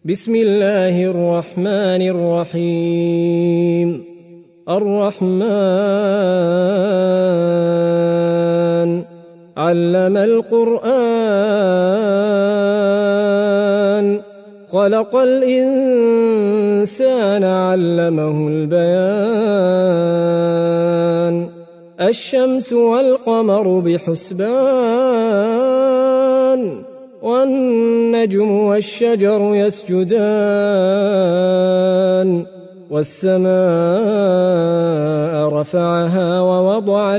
بسم الله الرحمن الرحيم. الرحمن علم القرآن خلق الإنسان علمه البيان الشمس والقمر بحسبان والنجم والشجر يسجدان والسماء رفعها ووضع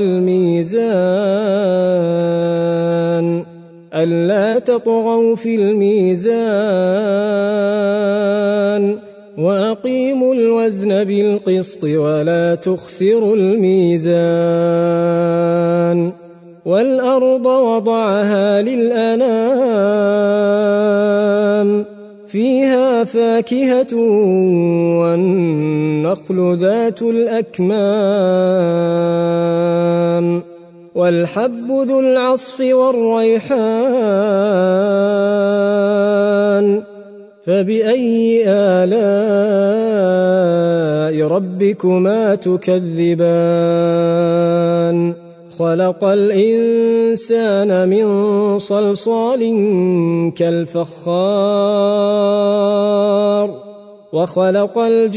الميزان ألا تطغوا في الميزان وأقيموا الوزن بالقسط ولا تخسروا الميزان والأرض وضعها للأنام فيها فاكهة والنخل ذات الأكمام والحب ذو العصف والريحان فبأي آلاء ربكما تكذبان خلق الإنسان من صلصال كالفخار وخلق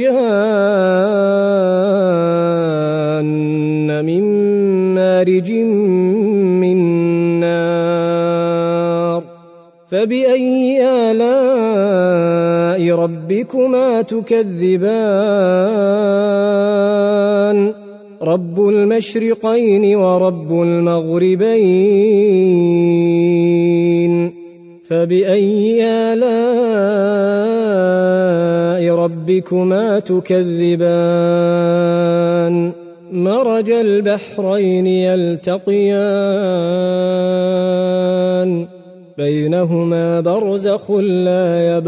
الجان من مارج من نار فبأي آلاء ربكما تكذبان رب المشرقين ورب المغربين فبأي آلاء ربكما تكذبان مرج البحرين يلتقيان بينهما برزخ لا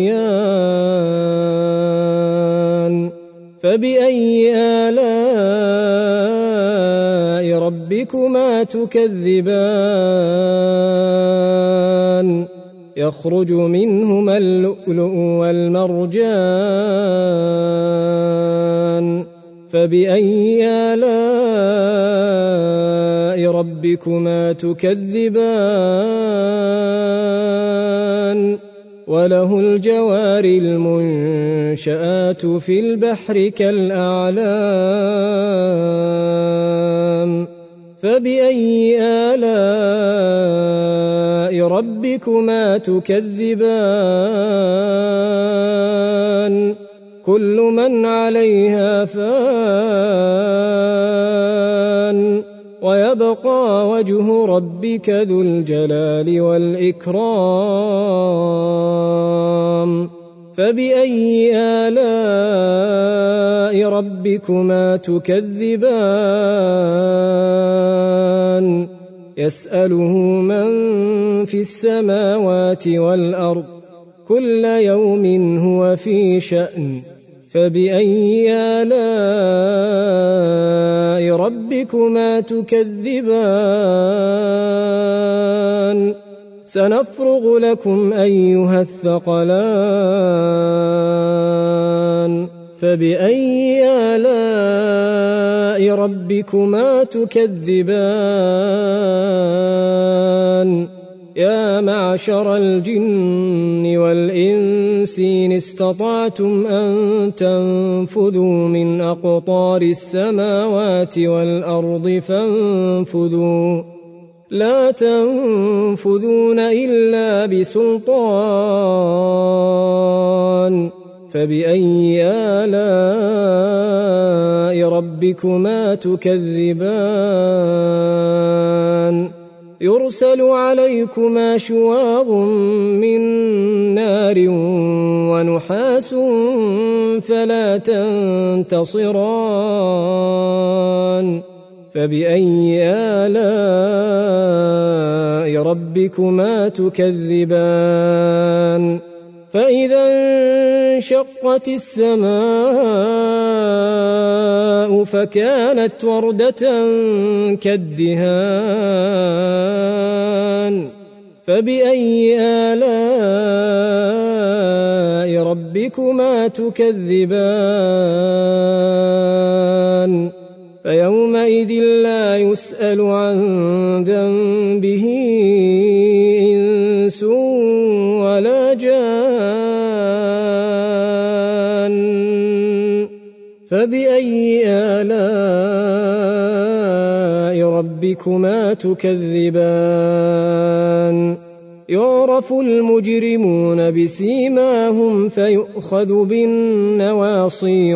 يبغيان فبأي آلاء ربكما تكذبان يخرج منهما اللؤلؤ والمرجان فبأي آلاء ربكما تكذبان وله الجوار المنشآت في البحر كالأعلام فبأي آلاء ربكما تكذبان كل من عليها فان ويبقى وجه ربك ذو الجلال والإكرام فبأي آلاء ربكما تكذبان يسأله من في السماوات والأرض كل يوم هو في شأن فبأي آلاء ربكما تكذبان سنفرغ لكم أيها الثقلان فبأي آلاء ربكما تكذبان يا معشر الجن والإنس إن استطعتم أن تنفذوا من أقطار السماوات والأرض فانفذوا لا تنفذون إلا بسلطان فبأي آلاء ربكما تكذبان يرسل عليكما شواظ من نار ونحاس فلا تنتصران فبأي آلاء ربكما تكذبان فإذا انشقت السماء فكانت وردة كالدهان فبأي آلاء آلاء ربكما تكذبان فيومئذ لا يسأل عن ذنبه إنس ولا جان فبأي آلاء ربكما تكذبان يعرف المجرمون بسيماهم فيؤخذ بالنواصي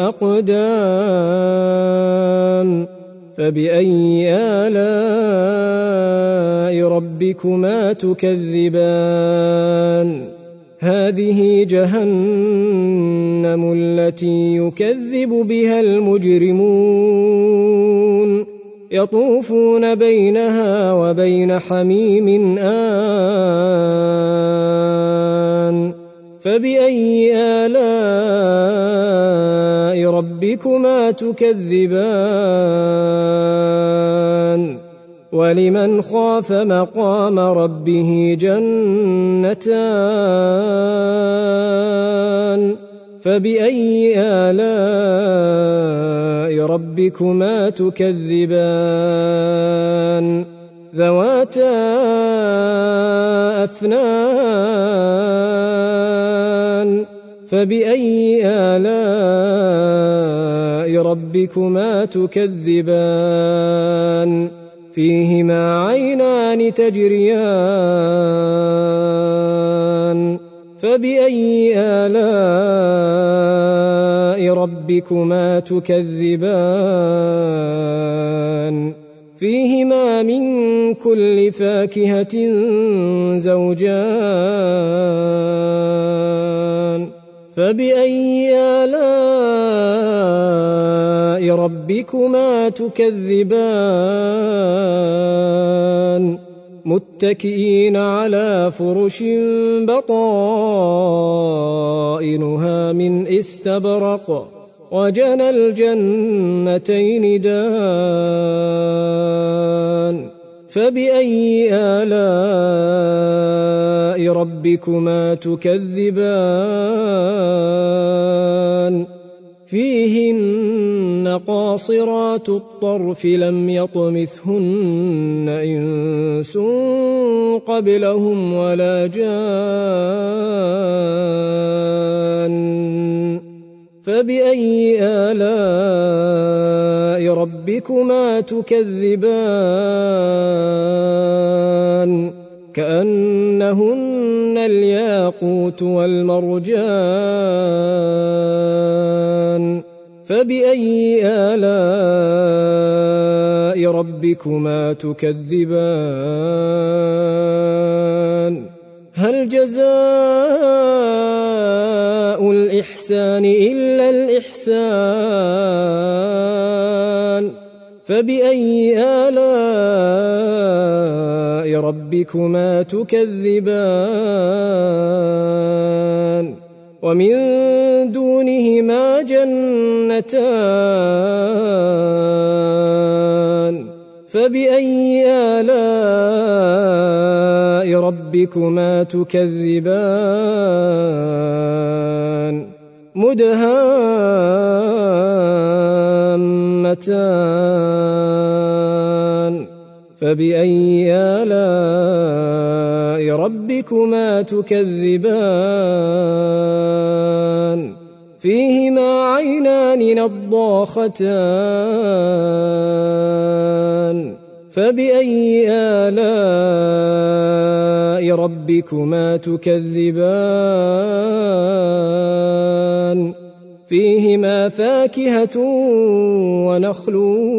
والأقدام فبأي آلاء ربكما تكذبان هذه جهنم التي يكذب بها المجرمون يطوفون بينها وبين حميم آن فبأي آلاء ربكما تكذبان ولمن خاف مقام ربه جنتان فبأي آلاء ربكما تكذبان ذواتا أفنان فبأي آلاء ربكما تكذبان فيهما عينان تجريان فبأي آلاء ربكما تكذبان فيهما من كل فاكهة زوجان فبأي آلاء ربكما تكذبان متكئين على فرش بطائنها من استبرق وجنى الجنتين دان فبأي آلاء ربكما تكذبان فيهن قاصرات الطرف لم يطمثهن إنس قبلهم ولا جان فبأي آلاء ربكما تكذبان كأنهن الياقوت والمرجان فبأي آلاء ربكما تكذبان هل جزاء الإحسان إلا الإحسان فبأي آلاء ربكما تكذبان ومن دونهما جنتان فبأي آلاء ربكما تكذبان مدهامتان فبأي آلاء ربكما تكذبان فيهما عينان نضاختان فبأي آلاء ربكما تكذبان فيهما فاكهة ونخل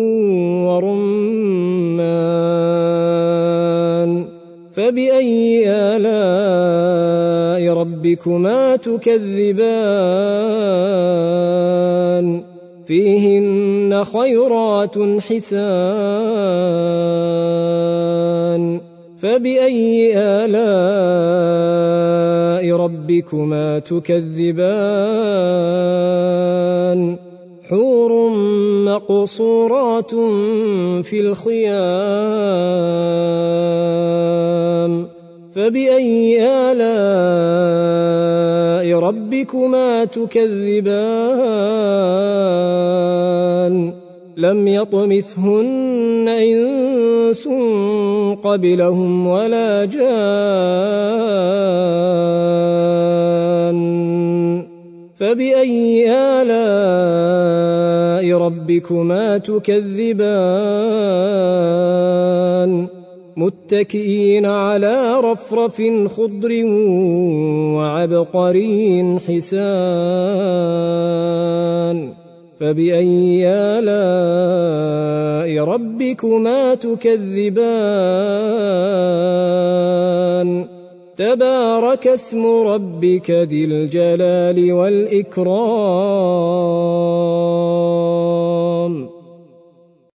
ورمان فبأي آلاء ربكما تكذبان فيهن خيرات حسان فبأي آلاء ربكما تكذبان حور مقصورات في الخيام فبأي آلاء آلاء ربكما تكذبان لم يطمثهن إنس قبلهم ولا جان فبأي آلاء ربكما تكذبان متكئين على رفرف خضر وعبقري حسان فبأي آلاء ربكما تكذبان تبارك اسم ربك ذي الجلال والإكرام